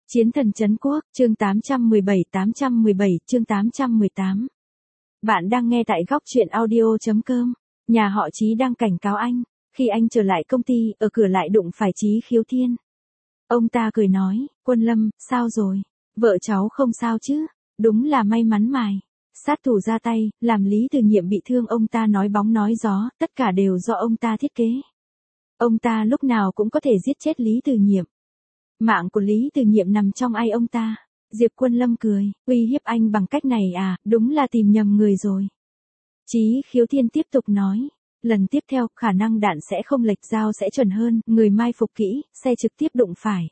Chiến thần trấn quốc, chương 817 chương 818. Bạn đang nghe tại góc truyện audio.com. Nhà họ Chí đang cảnh cáo anh, khi anh trở lại công ty, ở cửa lại đụng phải Chí Khiếu Thiên. Ông ta cười nói, Quân Lâm, sao rồi? Vợ cháu không sao chứ? Đúng là may mắn mài. Sát thủ ra tay, làm Lý Từ Nhiệm bị thương, ông ta nói bóng nói gió, tất cả đều do ông ta thiết kế. Ông ta lúc nào cũng có thể giết chết Lý Từ Nhiệm. Mạng của Lý Từ Nhiệm nằm trong tay ông ta. Diệp Quân Lâm cười, uy hiếp anh bằng cách này à, đúng là tìm nhầm người rồi. Chí Khiếu Thiên tiếp tục nói, lần tiếp theo, khả năng đạn sẽ không lệch, dao sẽ chuẩn hơn, người mai phục kỹ, xe trực tiếp đụng phải.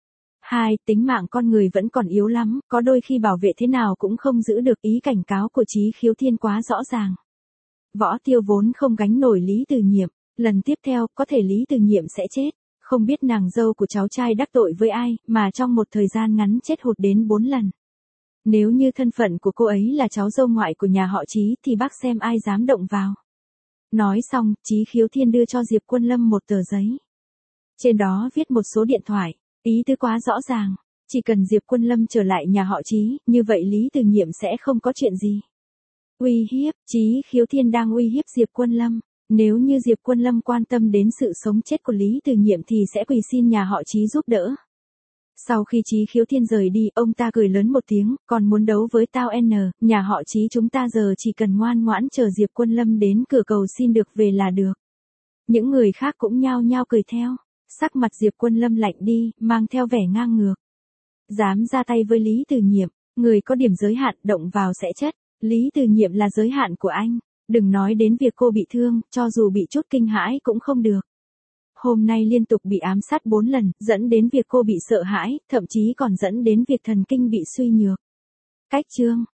2. Tính mạng con người vẫn còn yếu lắm, có đôi khi bảo vệ thế nào cũng không giữ được. Ý cảnh cáo của Chí Khiếu Thiên quá rõ ràng. Võ Tiêu vốn không gánh nổi Lý Từ Nhiệm, lần tiếp theo, có thể Lý Từ Nhiệm sẽ chết. Không biết nàng dâu của cháu trai đắc tội với ai, mà trong một thời gian ngắn chết hụt đến 4 lần. Nếu như thân phận của cô ấy là cháu dâu ngoại của nhà họ Chí thì bác xem ai dám động vào. Nói xong, Chí Khiếu Thiên đưa cho Diệp Quân Lâm một tờ giấy. Trên đó viết một số điện thoại, ý tứ quá rõ ràng. Chỉ cần Diệp Quân Lâm trở lại nhà họ Chí, như vậy Lý Từ Nhiệm sẽ không có chuyện gì. Uy hiếp, Chí Khiếu Thiên đang uy hiếp Diệp Quân Lâm. Nếu như Diệp Quân Lâm quan tâm đến sự sống chết của Lý Từ Nhiệm thì sẽ quỳ xin nhà họ Chí giúp đỡ. Sau khi Chí Khiếu Thiên rời đi, ông ta cười lớn một tiếng, còn muốn đấu với tao nhà họ Chí chúng ta giờ chỉ cần ngoan ngoãn chờ Diệp Quân Lâm đến cửa cầu xin được về là được. Những người khác cũng nhao nhao cười theo. Sắc mặt Diệp Quân Lâm lạnh đi, mang theo vẻ ngang ngược. Dám ra tay với Lý Từ Nhiệm, người có điểm giới hạn, động vào sẽ chết. Lý Từ Nhiệm là giới hạn của anh. Đừng nói đến việc cô bị thương, cho dù bị chút kinh hãi cũng không được. Hôm nay liên tục bị ám sát 4 lần, dẫn đến việc cô bị sợ hãi, thậm chí còn dẫn đến việc thần kinh bị suy nhược. Cách chương,